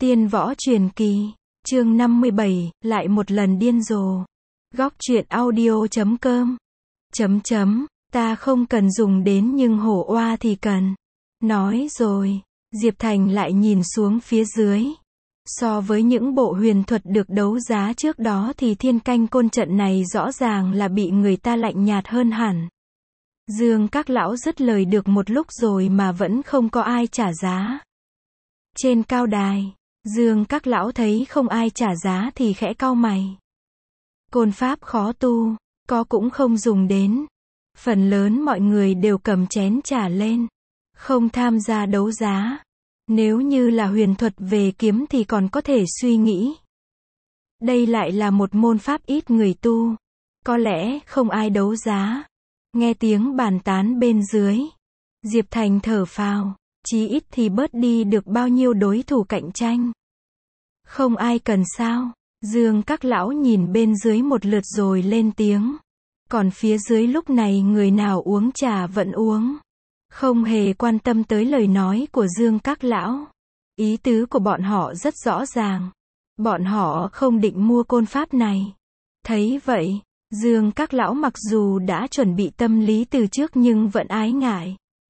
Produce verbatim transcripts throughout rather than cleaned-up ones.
Tiên võ truyền kỳ, chương năm mươi bảy, lại một lần điên rồ. Góc truyện audio chấm com. Chấm chấm, ta không cần dùng đến nhưng hổ oa thì cần. Nói rồi, Diệp Thành lại nhìn xuống phía dưới. So với những bộ huyền thuật được đấu giá trước đó thì thiên canh côn trận này rõ ràng là bị người ta lạnh nhạt hơn hẳn. Dương các lão dứt lời được một lúc rồi mà vẫn không có ai trả giá. Trên cao đài, Dương các lão thấy không ai trả giá thì khẽ cau mày. Côn pháp khó tu, có cũng không dùng đến. Phần lớn mọi người đều cầm chén trà lên, không tham gia đấu giá. Nếu như là huyền thuật về kiếm thì còn có thể suy nghĩ. Đây lại là một môn pháp ít người tu, có lẽ không ai đấu giá. Nghe tiếng bàn tán bên dưới, Diệp Thành thở phào, chí ít thì bớt đi được bao nhiêu đối thủ cạnh tranh. Không ai cần sao? Dương các lão nhìn bên dưới một lượt rồi lên tiếng. Còn phía dưới lúc này người nào uống trà vẫn uống, không hề quan tâm tới lời nói của Dương các lão. Ý tứ của bọn họ rất rõ ràng. Bọn họ không định mua côn pháp này. Thấy vậy, Dương các lão mặc dù đã chuẩn bị tâm lý từ trước nhưng vẫn ái ngại.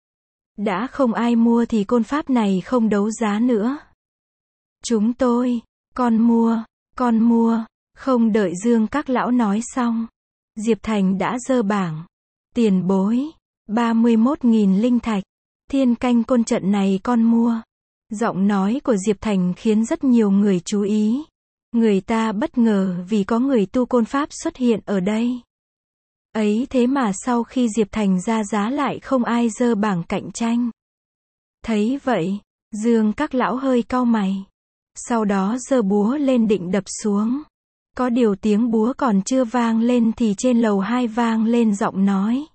Đã không ai mua thì côn pháp này không đấu giá nữa. Chúng tôi, con mua, con mua. Không đợi Dương các lão nói xong, Diệp Thành đã giơ bảng. Tiền bối, ba mươi mốt nghìn linh thạch. Thiên canh côn trận này con mua. Giọng nói của Diệp Thành khiến rất nhiều người chú ý. Người ta bất ngờ vì có người tu côn pháp xuất hiện ở đây. Ấy thế mà sau khi Diệp Thành ra giá lại không ai giơ bảng cạnh tranh. Thấy vậy, Dương các lão hơi cau mày. Sau đó giơ búa lên định đập xuống. Có điều tiếng búa còn chưa vang lên thì trên lầu hai vang lên giọng nói.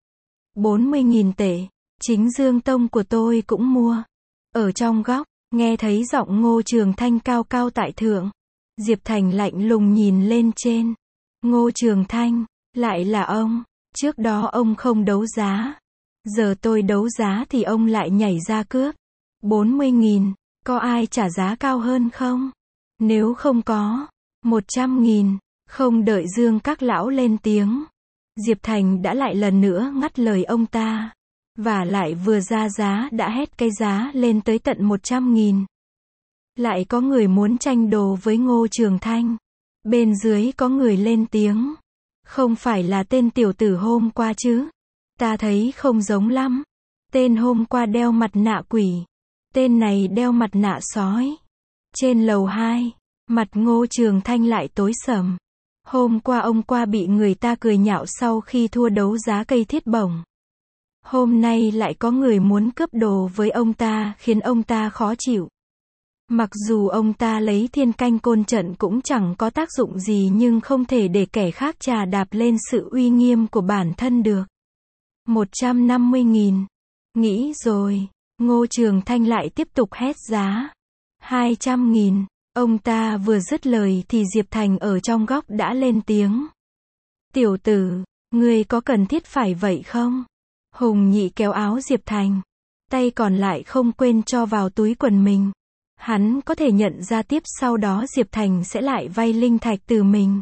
bốn mươi nghìn tệ, chính Dương tông của tôi cũng mua. Ở trong góc, nghe thấy giọng Ngô Trường Thanh cao cao tại thượng. Diệp Thành lạnh lùng nhìn lên trên. Ngô Trường Thanh, lại là ông. Trước đó ông không đấu giá. Giờ tôi đấu giá thì ông lại nhảy ra cướp. bốn mươi nghìn, có ai trả giá cao hơn không? Nếu không có, một trăm nghìn. Không đợi Dương các lão lên tiếng, Diệp Thành đã lại lần nữa ngắt lời ông ta. Và lại vừa ra giá đã hét cái giá lên tới tận một trăm nghìn. Lại có người muốn tranh đồ với Ngô Trường Thanh. Bên dưới có người lên tiếng. Không phải là tên tiểu tử hôm qua chứ? Ta thấy không giống lắm. Tên hôm qua đeo mặt nạ quỷ. Tên này đeo mặt nạ sói. Trên lầu hai, mặt Ngô Trường Thanh lại tối sầm. Hôm qua ông qua bị người ta cười nhạo sau khi thua đấu giá cây thiết bổng. Hôm nay lại có người muốn cướp đồ với ông ta khiến ông ta khó chịu. Mặc dù ông ta lấy thiên canh côn trận cũng chẳng có tác dụng gì nhưng không thể để kẻ khác trà đạp lên sự uy nghiêm của bản thân được. một trăm năm mươi nghìn. Nghĩ rồi, Ngô Trường Thanh lại tiếp tục hét giá. hai trăm nghìn. Ông ta vừa dứt lời thì Diệp Thành ở trong góc đã lên tiếng. Tiểu tử, ngươi có cần thiết phải vậy không? Hùng Nhị kéo áo Diệp Thành. Tay còn lại không quên cho vào túi quần mình. Hắn có thể nhận ra tiếp sau đó Diệp Thành sẽ lại vay linh thạch từ mình.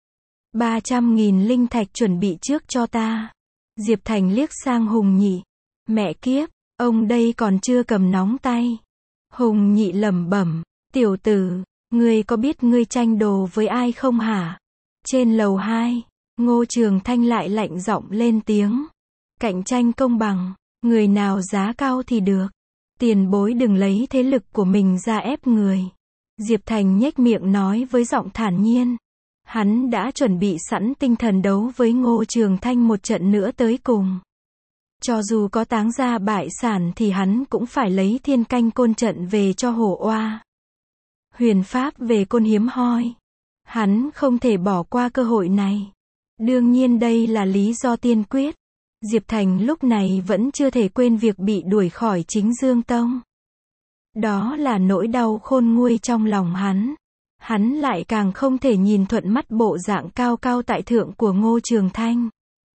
ba trăm nghìn linh thạch chuẩn bị trước cho ta. Diệp Thành liếc sang Hùng Nhị. Mẹ kiếp, ông đây còn chưa cầm nóng tay. Hùng Nhị lẩm bẩm. Tiểu tử, ngươi có biết ngươi tranh đồ với ai không hả? Trên lầu hai, Ngô Trường Thanh lại lạnh giọng lên tiếng. Cạnh tranh công bằng, người nào giá cao thì được. Tiền bối đừng lấy thế lực của mình ra ép người. Diệp Thành nhếch miệng nói với giọng thản nhiên. Hắn đã chuẩn bị sẵn tinh thần đấu với Ngô Trường Thanh một trận nữa tới cùng. Cho dù có táng ra bại sản thì hắn cũng phải lấy thiên canh côn trận về cho hổ oa. Huyền pháp về côn hiếm hoi. Hắn không thể bỏ qua cơ hội này. Đương nhiên đây là lý do tiên quyết. Diệp Thành lúc này vẫn chưa thể quên việc bị đuổi khỏi chính Dương Tông. Đó là nỗi đau khôn nguôi trong lòng hắn. Hắn lại càng không thể nhìn thuận mắt bộ dạng cao cao tại thượng của Ngô Trường Thanh.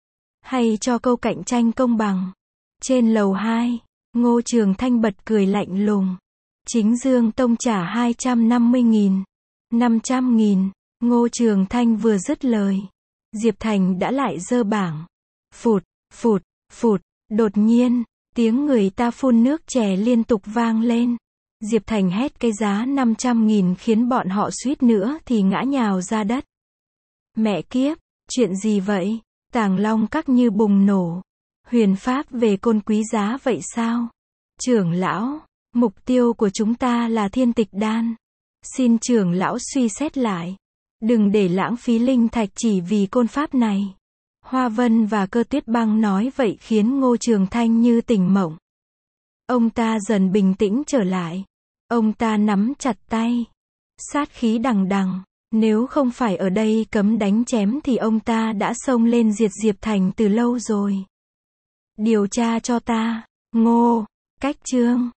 Hay cho câu cạnh tranh công bằng. Trên lầu hai, Ngô Trường Thanh bật cười lạnh lùng. Chính Dương Tông trả hai trăm năm mươi nghìn, năm trăm nghìn. Ngô Trường Thanh vừa dứt lời, Diệp Thành đã lại giơ bảng. Phụt, phụt, phụt, đột nhiên, tiếng người ta phun nước chè liên tục vang lên. Diệp Thành hét cái giá năm trăm nghìn khiến bọn họ suýt nữa thì ngã nhào ra đất. Mẹ kiếp, chuyện gì vậy? Tàng Long Các như bùng nổ. Huyền pháp về côn quý giá vậy sao? Trưởng lão, mục tiêu của chúng ta là Thiên Tịch Đan. Xin trưởng lão suy xét lại. Đừng để lãng phí linh thạch chỉ vì côn pháp này. Hoa Vân và Cơ Tuyết Băng nói vậy khiến Ngô Trường Thanh như tỉnh mộng. Ông ta dần bình tĩnh trở lại. Ông ta nắm chặt tay. Sát khí đằng đằng. Nếu không phải ở đây cấm đánh chém thì ông ta đã xông lên diệt Diệp Thành từ lâu rồi. Điều tra cho ta. Ngô, Cách Trương.